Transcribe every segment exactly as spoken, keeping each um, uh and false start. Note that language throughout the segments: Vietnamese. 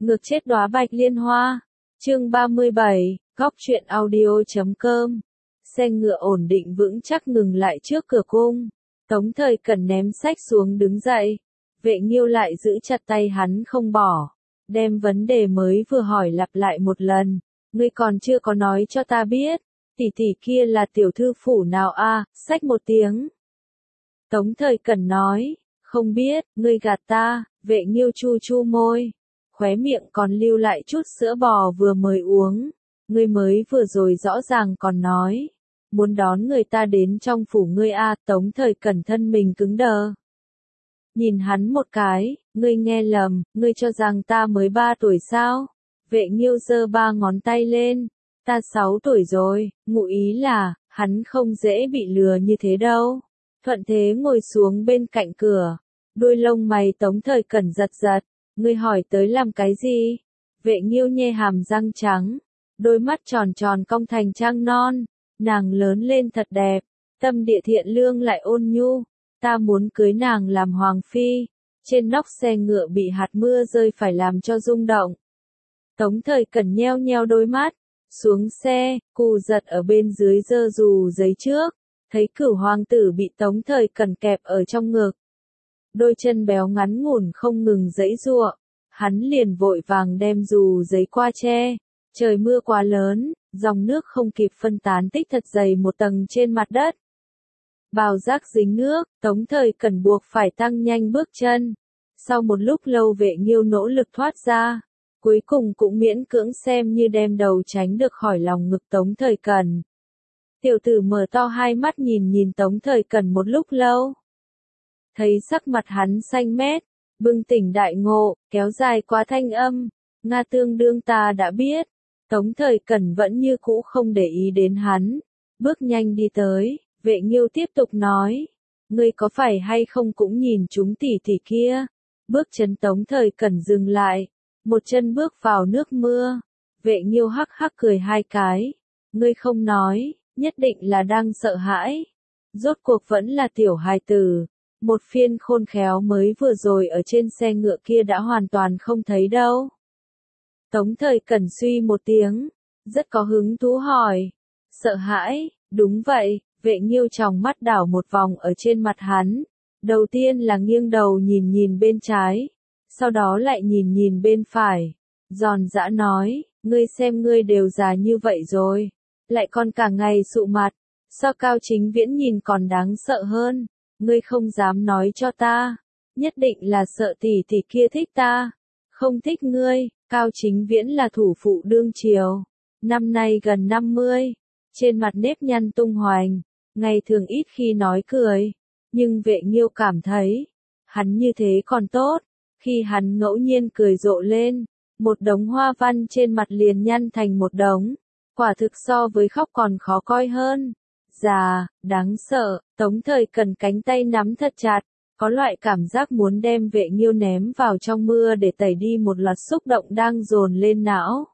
Ngược chết đóa bạch liên hoa. Chương ba mươi bảy, góc truyện audio chấm com. Xe ngựa ổn định vững chắc ngừng lại trước cửa cung. Tống Thời Cẩn ném sách xuống đứng dậy. Vệ Nghiêu lại giữ chặt tay hắn không bỏ. Đem vấn đề mới vừa hỏi lặp lại một lần. Ngươi còn chưa có nói cho ta biết. Tỷ tỷ kia là tiểu thư phủ nào a? Xách một tiếng. Tống Thời Cẩn nói. Không biết, ngươi gạt ta. Vệ Nghiêu chu chu môi. Khóe miệng còn lưu lại chút sữa bò vừa mới uống. Ngươi mới vừa rồi rõ ràng còn nói. Muốn đón người ta đến trong phủ ngươi a. Tống Thời Cẩn thân mình cứng đờ. Nhìn hắn một cái, ngươi nghe lầm, ngươi cho rằng ta mới ba tuổi sao? Vệ Nghiêu giơ ba ngón tay lên. Ta sáu tuổi rồi, ngụ ý là, hắn không dễ bị lừa như thế đâu. Thuận thế ngồi xuống bên cạnh cửa. Đuôi lông mày Tống Thời Cẩn giật giật. Ngươi hỏi tới làm cái gì? Vệ Nghiêu nhe hàm răng trắng. Đôi mắt tròn tròn cong thành trăng non. Nàng lớn lên thật đẹp. Tâm địa thiện lương lại ôn nhu. Ta muốn cưới nàng làm hoàng phi. Trên nóc xe ngựa bị hạt mưa rơi phải làm cho rung động. Tống Thời Cẩn nheo nheo đôi mắt. Xuống xe, Cù Giật ở bên dưới giơ dù giấy trước. Thấy Cửu hoàng tử bị Tống Thời Cẩn kẹp ở trong ngực. Đôi chân béo ngắn ngủn không ngừng giãy giụa. Hắn liền vội vàng đem dù giấy qua che. Trời mưa quá lớn, dòng nước không kịp phân tán tích thật dày một tầng trên mặt đất. Bào giác dính nước, Tống Thời Cẩn buộc phải tăng nhanh bước chân. Sau một lúc lâu Vệ Nghiêu nỗ lực thoát ra. Cuối cùng cũng miễn cưỡng xem như đem đầu tránh được khỏi lòng ngực Tống Thời Cẩn. Tiểu tử mở to hai mắt nhìn nhìn Tống Thời Cẩn một lúc lâu. Thấy sắc mặt hắn xanh mét, bừng tỉnh đại ngộ, kéo dài qua thanh âm. Nga tương đương ta đã biết. Tống Thời Cẩn vẫn như cũ không để ý đến hắn. Bước nhanh đi tới, Vệ Nghiêu tiếp tục nói. Ngươi có phải hay không cũng nhìn chúng tỷ tỷ kia. Bước chân Tống Thời Cẩn dừng lại. Một chân bước vào nước mưa. Vệ Nghiêu hắc hắc cười hai cái. Ngươi không nói, nhất định là đang sợ hãi. Rốt cuộc vẫn là tiểu hài tử. Một phiên khôn khéo mới vừa rồi ở trên xe ngựa kia đã hoàn toàn không thấy đâu. Tống Thời Cẩn suy một tiếng, rất có hứng thú hỏi. Sợ hãi, đúng vậy. Vệ Nghiêu tròng mắt đảo một vòng ở trên mặt hắn. Đầu tiên là nghiêng đầu nhìn nhìn bên trái. Sau đó lại nhìn nhìn bên phải. Giòn giã nói, ngươi xem ngươi đều già như vậy rồi. Lại còn cả ngày sụ mặt. Sao Cao Chính Viễn nhìn còn đáng sợ hơn. Ngươi không dám nói cho ta. Nhất định là sợ tỷ tỷ kia thích ta. Không thích ngươi. Cao Chính Viễn là thủ phụ đương triều. Năm nay gần năm mươi. Trên mặt nếp nhăn tung hoành. Ngày thường ít khi nói cười. Nhưng Vệ Nghiêu cảm thấy. Hắn như thế còn tốt. Khi hắn ngẫu nhiên cười rộ lên. Một đống hoa văn trên mặt liền nhăn thành một đống. Quả thực so với khóc còn khó coi hơn. Già, đáng sợ. Tống Thời Cẩn cánh tay nắm thật chặt. Có loại cảm giác muốn đem Vệ Nghiêu ném vào trong mưa để tẩy đi một loạt xúc động đang dồn lên não.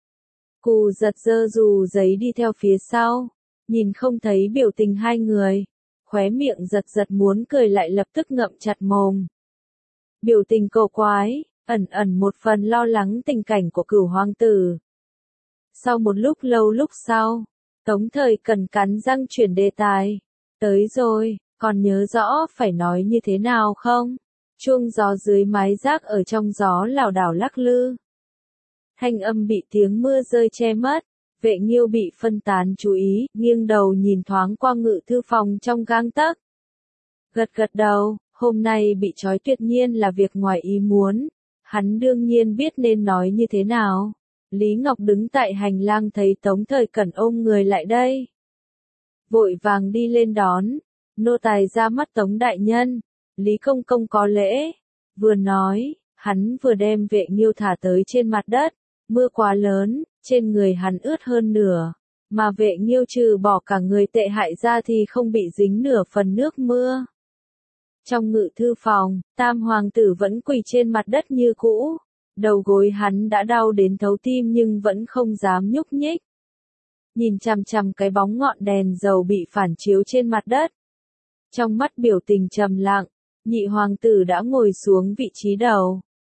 Cù Giật giơ dù giấy đi theo phía sau. Nhìn không thấy biểu tình hai người. Khóe miệng giật giật muốn cười lại lập tức ngậm chặt mồm. Biểu tình cổ quái, ẩn ẩn một phần lo lắng tình cảnh của Cửu hoàng tử. Sau một lúc lâu lúc sau, Tống Thời Cẩn cắn răng chuyển đề tài. Tới rồi, còn nhớ rõ phải nói như thế nào không? Chuông gió dưới mái rác ở trong gió lảo đảo lắc lư. Thanh âm bị tiếng mưa rơi che mất. Vệ Nghiêu bị phân tán chú ý, nghiêng đầu nhìn thoáng qua ngự thư phòng trong gang tấc. Gật gật đầu, hôm nay bị trói tuyệt nhiên là việc ngoài ý muốn. Hắn đương nhiên biết nên nói như thế nào. Lý Ngọc đứng tại hành lang thấy Tống Thời Cẩn ôm người lại đây. Vội vàng đi lên đón. Nô tài ra mắt Tống đại nhân. Lý công công có lễ. Vừa nói, hắn vừa đem Vệ Nghiêu thả tới trên mặt đất. Mưa quá lớn, trên người hắn ướt hơn nửa. Mà Vệ Nghiêu trừ bỏ cả người tệ hại ra thì không bị dính nửa phần nước mưa. Trong ngự thư phòng, Tam hoàng tử vẫn quỳ trên mặt đất như cũ. Đầu gối hắn đã đau đến thấu tim nhưng vẫn không dám nhúc nhích. Nhìn chằm chằm cái bóng ngọn đèn dầu bị phản chiếu trên mặt đất. Trong mắt biểu tình trầm lặng, nhị hoàng tử đã ngồi xuống vị trí đầu.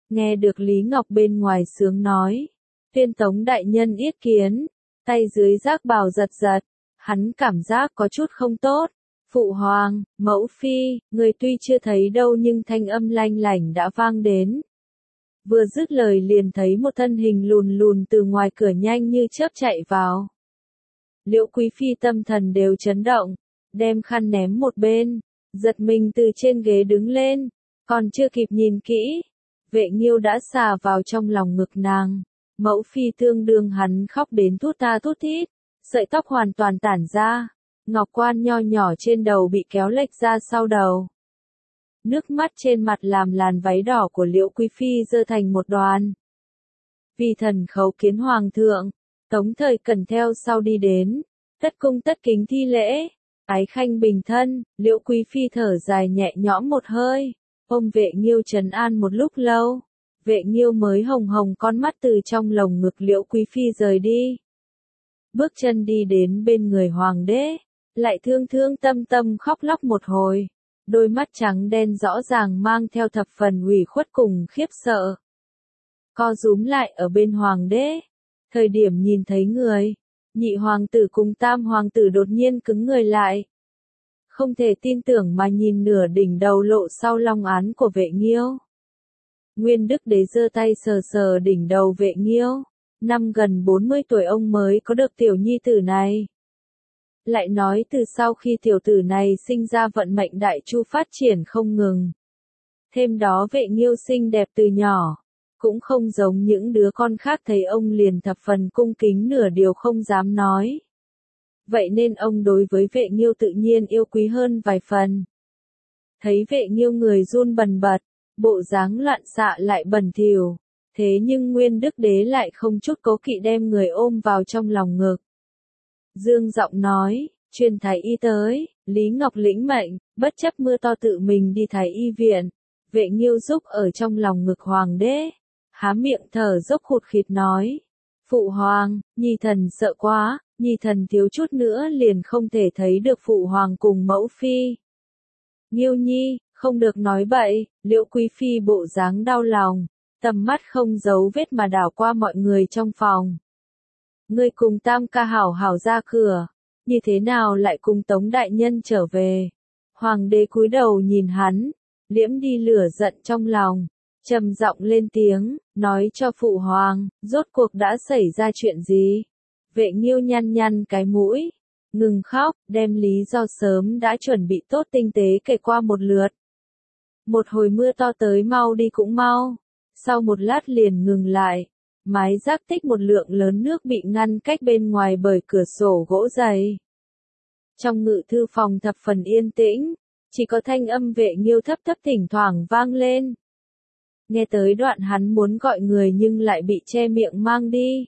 Nghe được Lý Ngọc bên ngoài sướng nói. Tuyên Tống đại nhân yết kiến. Tay dưới giác bào giật giật. Hắn cảm giác có chút không tốt. Phụ hoàng, mẫu phi, người tuy chưa thấy đâu nhưng thanh âm lanh lảnh đã vang đến. Vừa dứt lời liền thấy một thân hình lùn lùn từ ngoài cửa nhanh như chớp chạy vào. Liễu Quý Phi tâm thần đều chấn động, đem khăn ném một bên, giật mình từ trên ghế đứng lên, còn chưa kịp nhìn kỹ. Vệ Nghiêu đã xà vào trong lòng ngực nàng, mẫu phi tương đương hắn khóc đến thút tha thút thít, sợi tóc hoàn toàn tản ra, ngọc quan nho nhỏ trên đầu bị kéo lệch ra sau đầu. Nước mắt trên mặt làm làn váy đỏ của Liễu Quý Phi giơ thành một đoàn. Vì thần khấu kiến hoàng thượng, Tống Thời Cẩn theo sau đi đến, tất cung tất kính thi lễ, ái khanh bình thân, Liễu Quý Phi thở dài nhẹ nhõm một hơi, ôm Vệ Nghiêu trấn an một lúc lâu, Vệ Nghiêu mới hồng hồng con mắt từ trong lồng ngực Liễu Quý Phi rời đi. Bước chân đi đến bên người hoàng đế, lại thương thương tâm tâm khóc lóc một hồi, đôi mắt trắng đen rõ ràng mang theo thập phần ủy khuất cùng khiếp sợ. Co rúm lại ở bên hoàng đế, thời điểm nhìn thấy người, nhị hoàng tử cùng tam hoàng tử đột nhiên cứng người lại. Không thể tin tưởng mà nhìn nửa đỉnh đầu lộ sau long án của Vệ Nghiêu. Nguyên Đức Đế giơ tay sờ sờ đỉnh đầu Vệ Nghiêu, năm gần bốn mươi tuổi ông mới có được tiểu nhi tử này. Lại nói từ sau khi tiểu tử này sinh ra vận mệnh đại chu phát triển không ngừng. Thêm đó Vệ Nghiêu xinh đẹp từ nhỏ, cũng không giống những đứa con khác thấy ông liền thập phần cung kính nửa điều không dám nói. Vậy nên ông đối với Vệ Nghiêu tự nhiên yêu quý hơn vài phần. Thấy Vệ Nghiêu người run bần bật, bộ dáng loạn xạ lại bẩn thỉu, thế nhưng Nguyên Đức Đế lại không chút cố kỵ đem người ôm vào trong lòng ngực. Dương giọng nói, truyền thái y tới, Lý Ngọc lĩnh mệnh, bất chấp mưa to tự mình đi thái y viện. Vệ Nghiêu giúp ở trong lòng ngực hoàng đế, há miệng thở dốc khụt khịt nói, phụ hoàng, nhi thần sợ quá, nhi thần thiếu chút nữa liền không thể thấy được phụ hoàng cùng mẫu phi. Nghiêu nhi, không được nói bậy, Liễu Quý Phi bộ dáng đau lòng, tầm mắt không giấu vết mà đảo qua mọi người trong phòng. Ngươi cùng tam ca hảo hảo ra cửa, như thế nào lại cùng Tống đại nhân trở về? Hoàng đế cúi đầu nhìn hắn, liễm đi lửa giận trong lòng, trầm giọng lên tiếng, nói cho phụ hoàng, rốt cuộc đã xảy ra chuyện gì? Vệ Nghiêu nhăn nhăn cái mũi, ngừng khóc, đem lý do sớm đã chuẩn bị tốt tinh tế kể qua một lượt. Một hồi mưa to tới mau đi cũng mau, sau một lát liền ngừng lại, mái giác tích một lượng lớn nước bị ngăn cách bên ngoài bởi cửa sổ gỗ dày. Trong ngự thư phòng thập phần yên tĩnh, chỉ có thanh âm Vệ Nghiêu thấp thấp thỉnh thoảng vang lên. Nghe tới đoạn hắn muốn gọi người nhưng lại bị che miệng mang đi.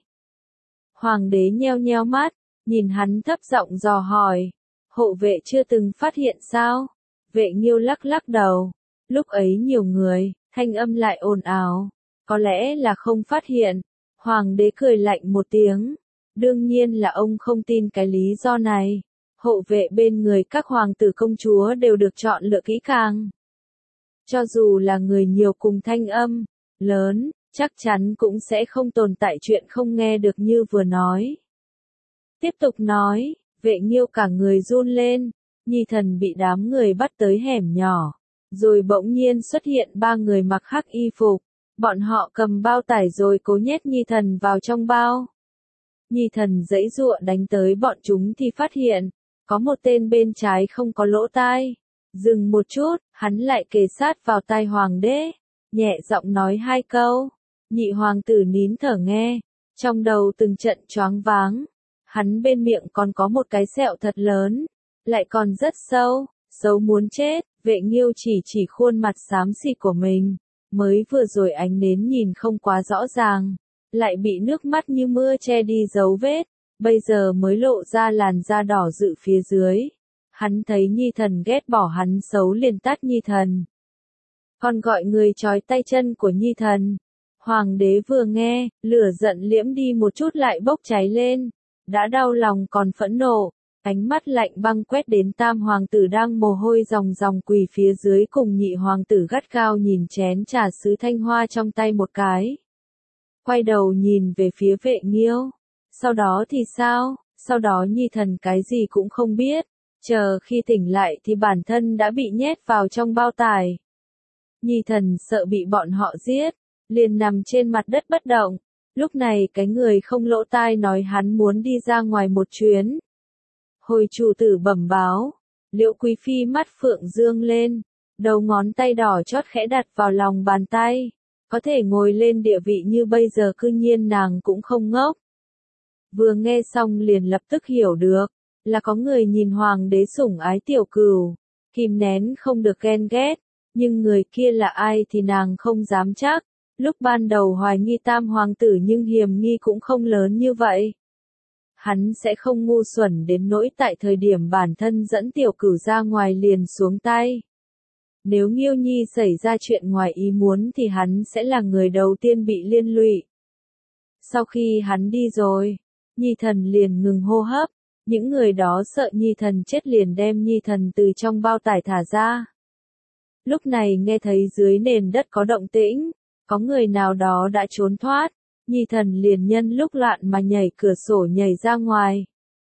Hoàng đế nheo nheo mắt, nhìn hắn thấp giọng dò hỏi, hộ vệ chưa từng phát hiện sao? Vệ Nghiêu lắc lắc đầu, lúc ấy nhiều người, thanh âm lại ồn ào, có lẽ là không phát hiện. Hoàng đế cười lạnh một tiếng, đương nhiên là ông không tin cái lý do này. Hộ vệ bên người các hoàng tử công chúa đều được chọn lựa kỹ càng. Cho dù là người nhiều cùng thanh âm lớn, chắc chắn cũng sẽ không tồn tại chuyện không nghe được như vừa nói. Tiếp tục nói, Vệ Nghiêu cả người run lên, nhi thần bị đám người bắt tới hẻm nhỏ, rồi bỗng nhiên xuất hiện ba người mặc hắc y phục, bọn họ cầm bao tải rồi cố nhét nhi thần vào trong bao. Nhi thần giãy giụa đánh tới bọn chúng thì phát hiện, có một tên bên trái không có lỗ tai. Dừng một chút, hắn lại kề sát vào tai hoàng đế, nhẹ giọng nói hai câu. Nhị hoàng tử nín thở nghe, trong đầu từng trận choáng váng. Hắn bên miệng còn có một cái sẹo thật lớn, lại còn rất sâu, xấu muốn chết. Vệ Nghiêu chỉ chỉ khuôn mặt xám xịt của mình, mới vừa rồi ánh nến nhìn không quá rõ ràng, lại bị nước mắt như mưa che đi dấu vết, bây giờ mới lộ ra làn da đỏ rự phía dưới. Hắn thấy nhi thần ghét bỏ hắn xấu liền tát nhi thần. Còn gọi người trói tay chân của nhi thần. Hoàng đế vừa nghe, lửa giận liễm đi một chút lại bốc cháy lên, đã đau lòng còn phẫn nộ, Ánh mắt lạnh băng quét đến tam hoàng tử đang mồ hôi ròng ròng quỳ phía dưới cùng nhị hoàng tử gắt gao nhìn chén trà sứ thanh hoa trong tay một cái. Quay đầu nhìn về phía Vệ Nghiêu. Sau đó thì sao? Sau đó Nhi Thần cái gì cũng không biết. Chờ khi tỉnh lại thì bản thân đã bị nhét vào trong bao tải. Nhi Thần sợ bị bọn họ giết, liền nằm trên mặt đất bất động. Lúc này cái người không lỗ tai nói hắn muốn đi ra ngoài một chuyến. Hồi chủ tử bẩm báo, Liễu Quý Phi mắt phượng dương lên, đầu ngón tay đỏ chót khẽ đặt vào lòng bàn tay. Có thể ngồi lên địa vị như bây giờ cư nhiên nàng cũng không ngốc. Vừa nghe xong liền lập tức hiểu được, là có người nhìn hoàng đế sủng ái tiểu cừu, kìm nén không được ghen ghét, nhưng người kia là ai thì nàng không dám chắc. Lúc ban đầu hoài nghi tam hoàng tử nhưng hiềm nghi cũng không lớn như vậy. Hắn sẽ không ngu xuẩn đến nỗi tại thời điểm bản thân dẫn tiểu cửu ra ngoài liền xuống tay. Nếu Nghiêu Nhi xảy ra chuyện ngoài ý muốn thì hắn sẽ là người đầu tiên bị liên lụy. Sau khi hắn đi rồi, Nhi Thần liền ngừng hô hấp, những người đó sợ Nhi Thần chết liền đem Nhi Thần từ trong bao tải thả ra. Lúc này nghe thấy dưới nền đất có động tĩnh, có người nào đó đã trốn thoát, Nhi Thần liền nhân lúc loạn mà nhảy cửa sổ nhảy ra ngoài.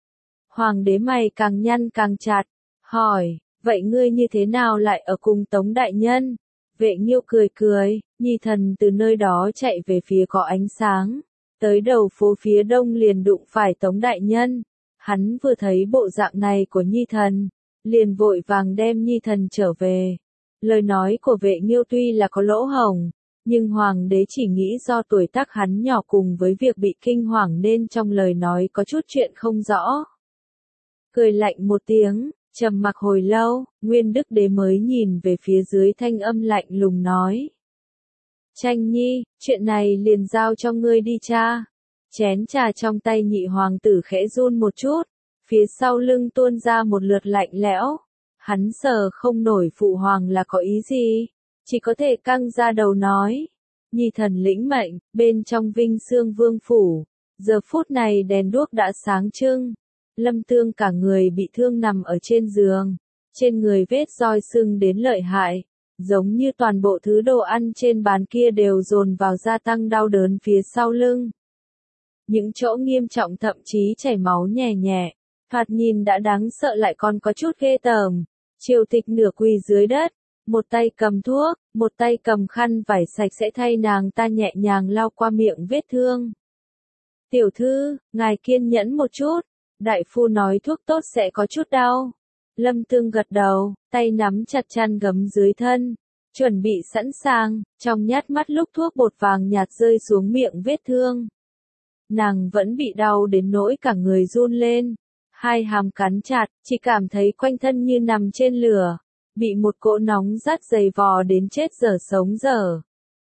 Hoàng đế mày càng nhăn càng chặt, hỏi, vậy ngươi như thế nào lại ở cùng Tống đại nhân? Vệ Nghiêu cười cười, Nhi Thần từ nơi đó chạy về phía có ánh sáng, tới đầu phố phía đông liền đụng phải Tống đại nhân. Hắn vừa thấy bộ dạng này của Nhi Thần, liền vội vàng đem Nhi Thần trở về. Lời nói của Vệ Nghiêu tuy là có lỗ hổng, nhưng hoàng đế chỉ nghĩ do tuổi tác hắn nhỏ cùng với việc bị kinh hoàng nên trong lời nói có chút chuyện không rõ. Cười lạnh một tiếng, trầm mặc hồi lâu, Nguyên Đức Đế mới nhìn về phía dưới thanh âm lạnh lùng nói. Tranh Nhi, chuyện này liền giao cho ngươi đi cha. Chén trà trong tay nhị hoàng tử khẽ run một chút, phía sau lưng tuôn ra một lượt lạnh lẽo. Hắn sờ không nổi phụ hoàng là có ý gì, chỉ có thể căng ra đầu nói. Nhi Thần lĩnh mệnh, bên trong Vinh Xương Vương phủ, giờ phút này đèn đuốc đã sáng trưng. Lâm Tương cả người bị thương nằm ở trên giường, trên người vết roi sưng đến lợi hại, giống như toàn bộ thứ đồ ăn trên bàn kia đều dồn vào gia tăng đau đớn phía sau lưng. Những chỗ nghiêm trọng thậm chí chảy máu nhè nhẹ, thoạt nhìn đã đáng sợ lại còn có chút ghê tởm. Triều Tịch nửa quỳ dưới đất, một tay cầm thuốc, một tay cầm khăn vải sạch sẽ thay nàng ta nhẹ nhàng lau qua miệng vết thương. Tiểu thư, ngài kiên nhẫn một chút, đại phu nói thuốc tốt sẽ có chút đau. Lâm Tương gật đầu, tay nắm chặt chăn gấm dưới thân, chuẩn bị sẵn sàng, trong nhát mắt lúc thuốc bột vàng nhạt rơi xuống miệng vết thương. Nàng vẫn bị đau đến nỗi cả người run lên, hai hàm cắn chặt, chỉ cảm thấy quanh thân như nằm trên lửa, bị một cỗ nóng rát dày vò đến chết dở sống dở.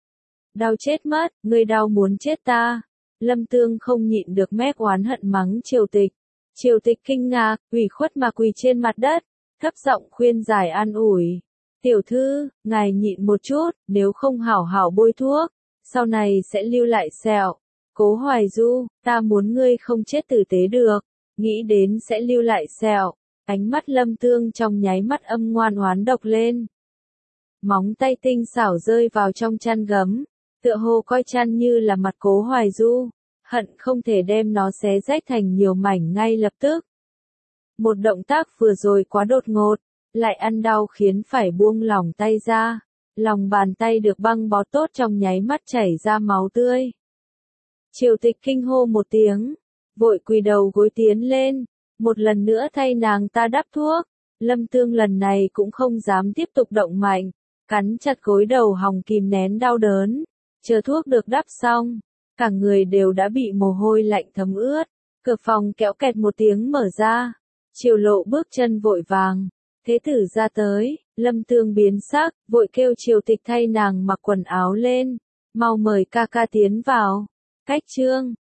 Đau chết mất, ngươi đau muốn chết ta. Lâm Tương không nhịn được mét oán hận mắng Triều Tịch. Triều Tịch kinh ngạc, ủy khuất mà quỳ trên mặt đất, thấp giọng khuyên giải an ủi. Tiểu thư, ngài nhịn một chút, nếu không hảo hảo bôi thuốc, sau này sẽ lưu lại sẹo. Cố Hoài Du, ta muốn ngươi không chết tử tế được, nghĩ đến sẽ lưu lại sẹo. Ánh mắt Lâm Tương trong nháy mắt âm ngoan oán độc lên. Móng tay tinh xảo rơi vào trong chăn gấm, tựa hồ coi chăn như là mặt Cố Hoài Du, hận không thể đem nó xé rách thành nhiều mảnh ngay lập tức. Một động tác vừa rồi quá đột ngột, lại ăn đau khiến phải buông lỏng tay ra, lòng bàn tay được băng bó tốt trong nháy mắt chảy ra máu tươi. Triều Tịch kinh hô một tiếng, vội quỳ đầu gối tiến lên, một lần nữa thay nàng ta đắp thuốc. Lâm Tương lần này cũng không dám tiếp tục động mạnh, cắn chặt gối đầu hòng kìm nén đau đớn, chờ thuốc được đắp xong, cả người đều đã bị mồ hôi lạnh thấm ướt. Cửa phòng kéo kẹt một tiếng mở ra, Triều Lộ bước chân vội vàng, thế tử ra tới. Lâm Tương biến sắc, vội kêu Triều Tịch thay nàng mặc quần áo lên, mau mời ca ca tiến vào. Cách chương